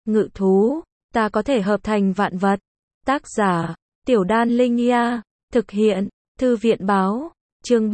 ngự thú, ta có thể hợp thành vạn vật. Tác giả, Tiểu Đan Linh Nha, thực hiện, Thư viện báo, chương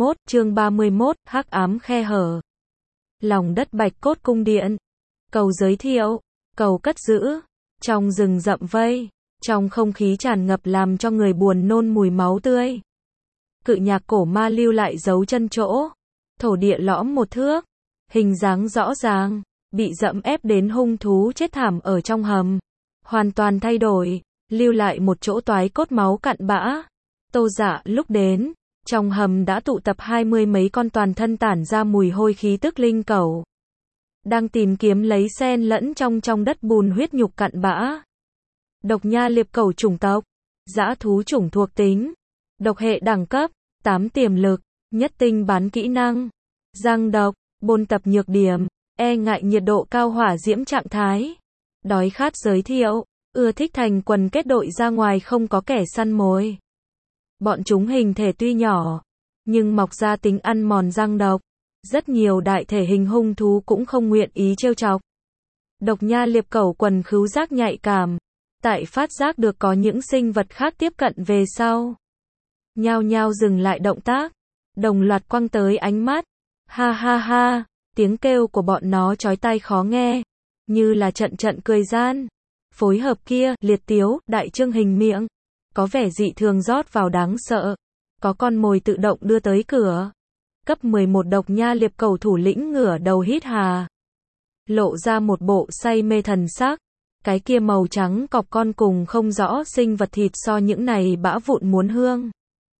31, Hắc ám khe hở. Lòng đất Bạch Cốt cung điện. Cầu giới thiệu, cầu cất giữ, trong rừng rậm vây, trong không khí tràn ngập làm cho người buồn nôn mùi máu tươi. Cự nhạc cổ ma lưu lại dấu chân chỗ, thổ địa lõm một thước, hình dáng rõ ràng, bị dẫm ép đến hung thú chết thảm ở trong hầm. Hoàn toàn thay đổi, lưu lại một chỗ toái cốt máu cặn bã. Tô Dạ lúc đến, trong hầm đã tụ tập 20 mấy con toàn thân tản ra mùi hôi khí tức linh cẩu. Đang tìm kiếm lấy xen lẫn trong đất bùn huyết nhục cặn bã. Độc nha liệp cẩu chủng tộc, dã thú chủng thuộc tính, độc hệ đẳng cấp, 8 tiềm lực, nhất tinh bán kỹ năng, răng độc, bôn tập nhược điểm, e ngại nhiệt độ cao hỏa diễm trạng thái, đói khát giới thiệu, ưa thích thành quần kết đội ra ngoài không có kẻ săn mồi. Bọn chúng hình thể tuy nhỏ, nhưng mọc ra tính ăn mòn răng độc. Rất nhiều đại thể hình hung thú cũng không nguyện ý trêu chọc. Độc nha liệp cẩu quần khứu giác nhạy cảm, tại phát giác được có những sinh vật khác tiếp cận về sau, nhao nhao dừng lại động tác, đồng loạt quăng tới ánh mắt. Ha ha ha, tiếng kêu của bọn nó chói tai khó nghe, như là trận cười gian. Phối hợp kia, liệt tiếu, đại trương hình miệng, có vẻ dị thường rót vào đáng sợ. Có con mồi tự động đưa tới cửa. Cấp 11 độc nha liệp cẩu thủ lĩnh ngửa đầu hít hà, lộ ra một bộ say mê thần sắc. Cái kia màu trắng cọp con cùng không rõ sinh vật thịt so những này bã vụn muốn hương.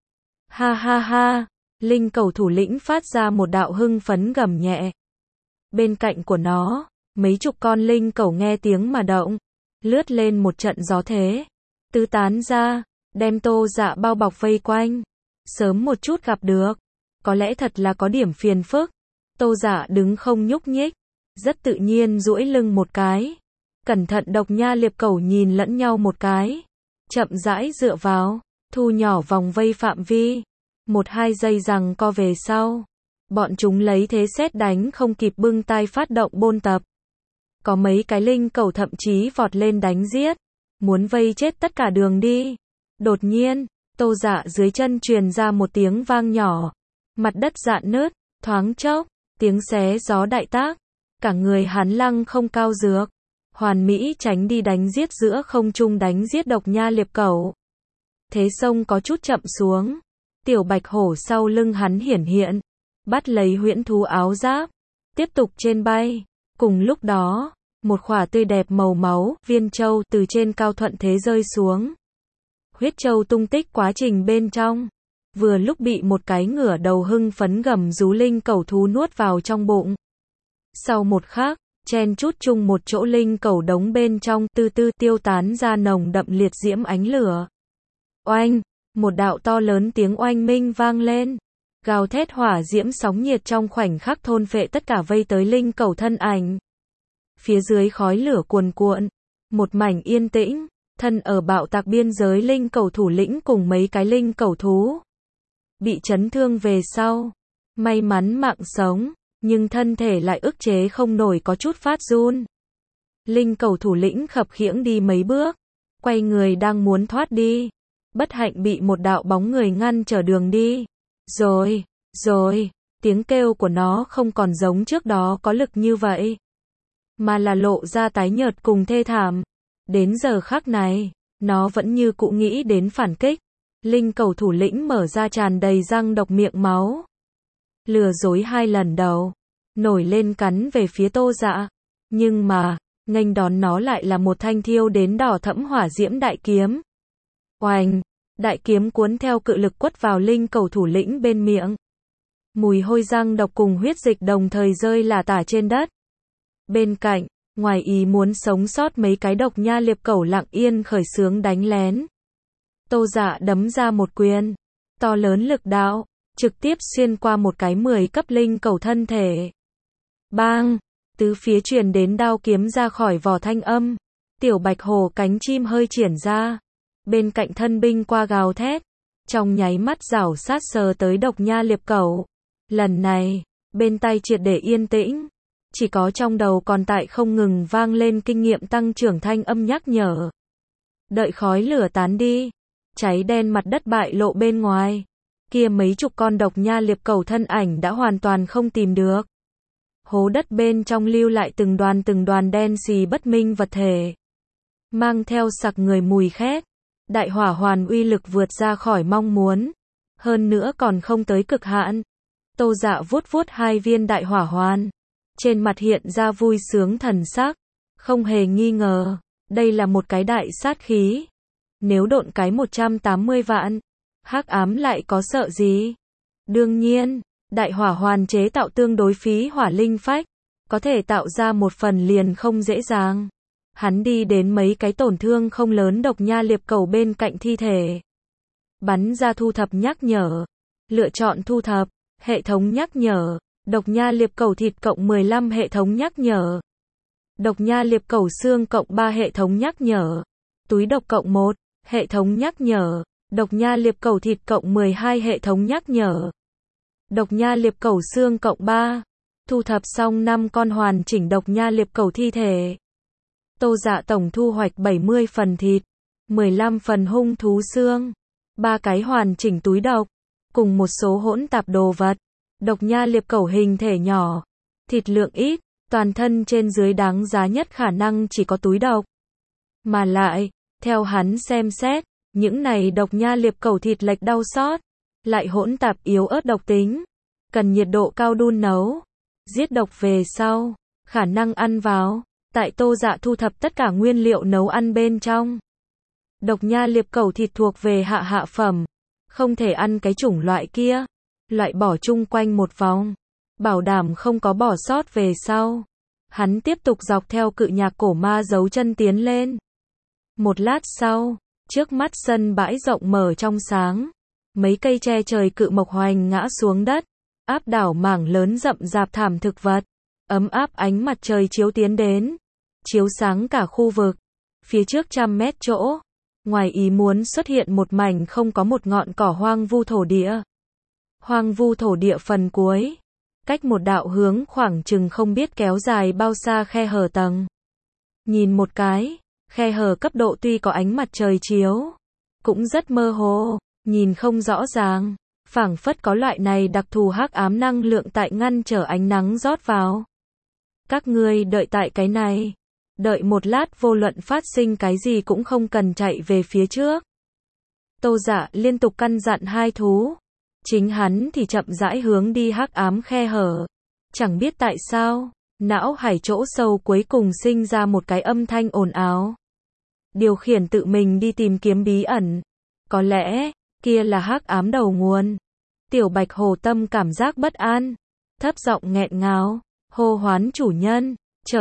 Ha ha ha, linh cẩu thủ lĩnh phát ra một đạo hưng phấn gầm nhẹ. Bên cạnh của nó, mấy chục con linh cẩu nghe tiếng mà động, lướt lên một trận gió thế, tứ tán ra, đem Tô Dạ bao bọc vây quanh. Sớm một chút gặp được, có lẽ thật là có điểm phiền phức. Tô Dạ đứng không nhúc nhích, rất tự nhiên duỗi lưng một cái. Cẩn thận độc nha liệp cẩu nhìn lẫn nhau một cái, chậm rãi dựa vào, thu nhỏ vòng vây phạm vi. 1-2 giây giằng co về sau, bọn chúng lấy thế sét đánh không kịp bưng tay phát động bôn tập. Có mấy cái linh cẩu thậm chí vọt lên đánh giết, muốn vây chết tất cả đường đi. Đột nhiên, Tô Dạ dưới chân truyền ra một tiếng vang nhỏ, mặt đất rạn nứt, thoáng chốc, tiếng xé gió đại tác, cả người hắn lăng không cao dược, hoàn mỹ tránh đi đánh giết giữa không trung đánh giết độc nha liệp cẩu. Thế sông có chút chậm xuống, tiểu bạch hổ sau lưng hắn hiển hiện, bắt lấy huyễn thú áo giáp, tiếp tục trên bay. Cùng lúc đó, một khỏa tươi đẹp màu máu, viên châu từ trên cao thuận thế rơi xuống. Huyết châu tung tích quá trình bên trong, vừa lúc bị một cái ngửa đầu hưng phấn gầm rú linh cẩu thú nuốt vào trong bụng. Sau một khắc, chen chút chung một chỗ linh cẩu đống bên trong từ từ tiêu tán ra nồng đậm liệt diễm ánh lửa. Oanh, một đạo to lớn tiếng oanh minh vang lên, gào thét hỏa diễm sóng nhiệt trong khoảnh khắc thôn phệ tất cả vây tới linh cẩu thân ảnh. Phía dưới khói lửa cuồn cuộn, một mảnh yên tĩnh. Thân ở bạo tạc biên giới linh cẩu thủ lĩnh cùng mấy cái linh cẩu thú bị chấn thương về sau, may mắn mạng sống, nhưng thân thể lại ức chế không nổi có chút phát run. Linh cẩu thủ lĩnh khập khiễng đi mấy bước, quay người đang muốn thoát đi, bất hạnh bị một đạo bóng người ngăn trở đường đi. Rồi, tiếng kêu của nó không còn giống trước đó có lực như vậy, mà là lộ ra tái nhợt cùng thê thảm. Đến giờ khắc này, nó vẫn như cũ nghĩ đến phản kích. Linh cẩu thủ lĩnh mở ra tràn đầy răng độc miệng máu. Lừa dối 2 lần đầu, nổi lên cắn về phía Tô Dạ. Nhưng mà, nghênh đón nó lại là một thanh thiêu đến đỏ thẫm hỏa diễm đại kiếm. Oanh, đại kiếm cuốn theo cự lực quất vào linh cẩu thủ lĩnh bên miệng. Mùi hôi răng độc cùng huyết dịch đồng thời rơi lả tả trên đất. Bên cạnh, ngoài ý muốn sống sót mấy cái độc nha liệp cẩu lặng yên khởi xướng đánh lén. Tô Dạ đấm ra một quyền, to lớn lực đạo, trực tiếp xuyên qua một cái 10 cấp linh cẩu thân thể. Bang, tứ phía truyền đến đao kiếm ra khỏi vỏ thanh âm. Tiểu bạch hổ cánh chim hơi triển ra, bên cạnh thân binh qua gào thét, trong nháy mắt rảo sát sờ tới độc nha liệp cẩu. Lần này, bên tay triệt để yên tĩnh, Chỉ có trong đầu còn tại không ngừng vang lên kinh nghiệm tăng trưởng thanh âm nhắc nhở. Đợi khói lửa tán đi, cháy đen mặt đất bại lộ bên ngoài. Kia mấy chục con độc nha liệp cẩu thân ảnh đã hoàn toàn không tìm được. Hố đất bên trong lưu lại từng đoàn đen xì bất minh vật thể. Mang theo sặc người mùi khét. Đại hỏa hoàn uy lực vượt ra khỏi mong muốn. Hơn nữa còn không tới cực hạn. Tô Dạ vuốt hai viên đại hỏa hoàn. Trên mặt hiện ra vui sướng thần sắc. Không hề nghi ngờ, đây là một cái đại sát khí. Nếu độn cái 180 vạn, hắc ám lại có sợ gì? Đương nhiên, đại hỏa hoàn chế tạo tương đối phí hỏa linh phách. Có thể tạo ra một phần liền không dễ dàng. Hắn đi đến mấy cái tổn thương không lớn độc nha liệp cẩu bên cạnh thi thể. Bắn ra thu thập nhắc nhở. Lựa chọn thu thập, hệ thống nhắc nhở. Độc nha liệp cẩu thịt cộng 15 hệ thống nhắc nhở. Độc nha liệp cẩu xương cộng 3 hệ thống nhắc nhở. Túi độc cộng 1, hệ thống nhắc nhở. Độc nha liệp cẩu thịt cộng 12 hệ thống nhắc nhở. Độc nha liệp cẩu xương cộng 3. Thu thập xong 5 con hoàn chỉnh độc nha liệp cẩu thi thể. Tô Dạ tổng thu hoạch 70 phần thịt, 15 phần hung thú xương, 3 cái hoàn chỉnh túi độc, cùng một số hỗn tạp đồ vật. Độc nha liệp cẩu hình thể nhỏ, thịt lượng ít, toàn thân trên dưới đáng giá nhất khả năng chỉ có túi độc. Mà lại, theo hắn xem xét, những này độc nha liệp cẩu thịt lệch đau xót, lại hỗn tạp yếu ớt độc tính, cần nhiệt độ cao đun nấu, giết độc về sau, khả năng ăn vào. Tại Tô Dạ thu thập tất cả nguyên liệu nấu ăn bên trong. Độc nha liệp cẩu thịt thuộc về hạ phẩm, không thể ăn cái chủng loại kia, loại bỏ chung quanh một vòng, bảo đảm không có bỏ sót về sau. Hắn tiếp tục dọc theo cự nhạc cổ ma giấu chân tiến lên. Một lát sau, trước mắt sân bãi rộng mở trong sáng, mấy cây che trời cự mộc hoành ngã xuống đất, áp đảo mảng lớn rậm rạp thảm thực vật. Ấm áp ánh mặt trời chiếu tiến đến, chiếu sáng cả khu vực. Phía trước 100 mét chỗ, ngoài ý muốn xuất hiện một mảnh không có một ngọn cỏ hoang vu thổ địa. Hoang vu thổ địa phần cuối, cách một đạo hướng khoảng chừng không biết kéo dài bao xa khe hở tầng. Nhìn một cái, khe hở cấp độ tuy có ánh mặt trời chiếu, cũng rất mơ hồ, nhìn không rõ ràng, phảng phất có loại này đặc thù hắc ám năng lượng tại ngăn trở ánh nắng rót vào. Các ngươi đợi tại cái này. Đợi một lát vô luận phát sinh cái gì cũng không cần chạy về phía trước. Tô Dạ liên tục căn dặn hai thú. Chính hắn thì chậm rãi hướng đi hắc ám khe hở. Chẳng biết tại sao, não hải chỗ sâu cuối cùng sinh ra một cái âm thanh ồn ào. Điều khiển tự mình đi tìm kiếm bí ẩn. Có lẽ, kia là hắc ám đầu nguồn. Tiểu Bạch Hồ tâm cảm giác bất an. Thấp giọng nghẹn ngào. Hô hoán chủ nhân,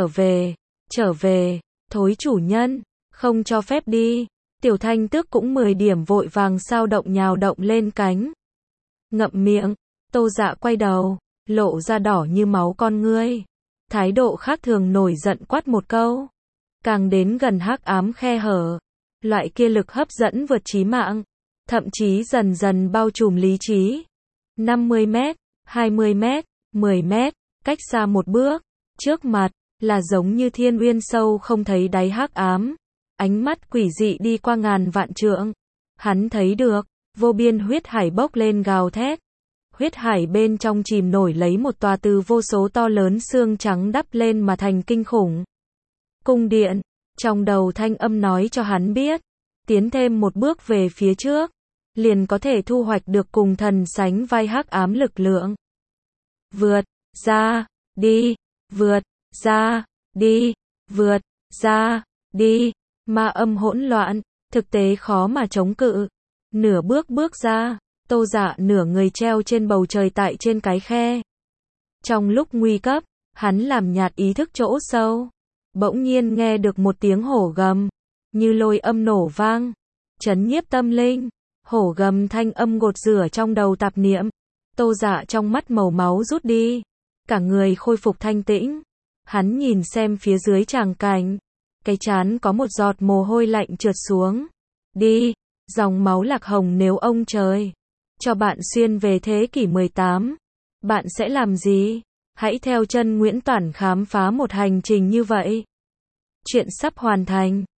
trở về, thối chủ nhân, không cho phép đi. Tiểu Thanh Tước cũng 10 điểm vội vàng sao động nhào động lên cánh. Ngậm miệng, Tô Dạ quay đầu, lộ ra đỏ như máu con ngươi. Thái độ khác thường nổi giận quát một câu. Càng đến gần hắc ám khe hở, loại kia lực hấp dẫn vượt trí mạng, thậm chí dần dần bao trùm lý trí. 50 mét, 20 mét, 10 mét. Cách xa một bước, trước mặt, là giống như thiên uyên sâu không thấy đáy hắc ám. Ánh mắt quỷ dị đi qua ngàn vạn trượng. Hắn thấy được, vô biên huyết hải bốc lên gào thét. Huyết hải bên trong chìm nổi lấy một tòa từ vô số to lớn xương trắng đắp lên mà thành kinh khủng. Cung điện, trong đầu thanh âm nói cho hắn biết, tiến thêm một bước về phía trước, liền có thể thu hoạch được cùng thần sánh vai hắc ám lực lượng. Vượt ra, đi, vượt ra, đi, vượt ra, đi, ma âm hỗn loạn, thực tế khó mà chống cự. Nửa bước ra, Tô Dạ nửa người treo trên bầu trời tại trên cái khe. Trong lúc nguy cấp, hắn làm nhạt ý thức chỗ sâu. Bỗng nhiên nghe được một tiếng hổ gầm, như lôi âm nổ vang, chấn nhiếp tâm linh. Hổ gầm thanh âm gột rửa trong đầu tạp niệm. Tô Dạ trong mắt màu máu rút đi, cả người khôi phục thanh tĩnh. Hắn nhìn xem phía dưới tràng cảnh, cái trán có một giọt mồ hôi lạnh trượt xuống. Đi, dòng máu lạc hồng nếu ông trời cho bạn xuyên về thế kỷ 18, bạn sẽ làm gì? Hãy theo chân Nguyễn Toản khám phá một hành trình như vậy. Chuyện sắp hoàn thành.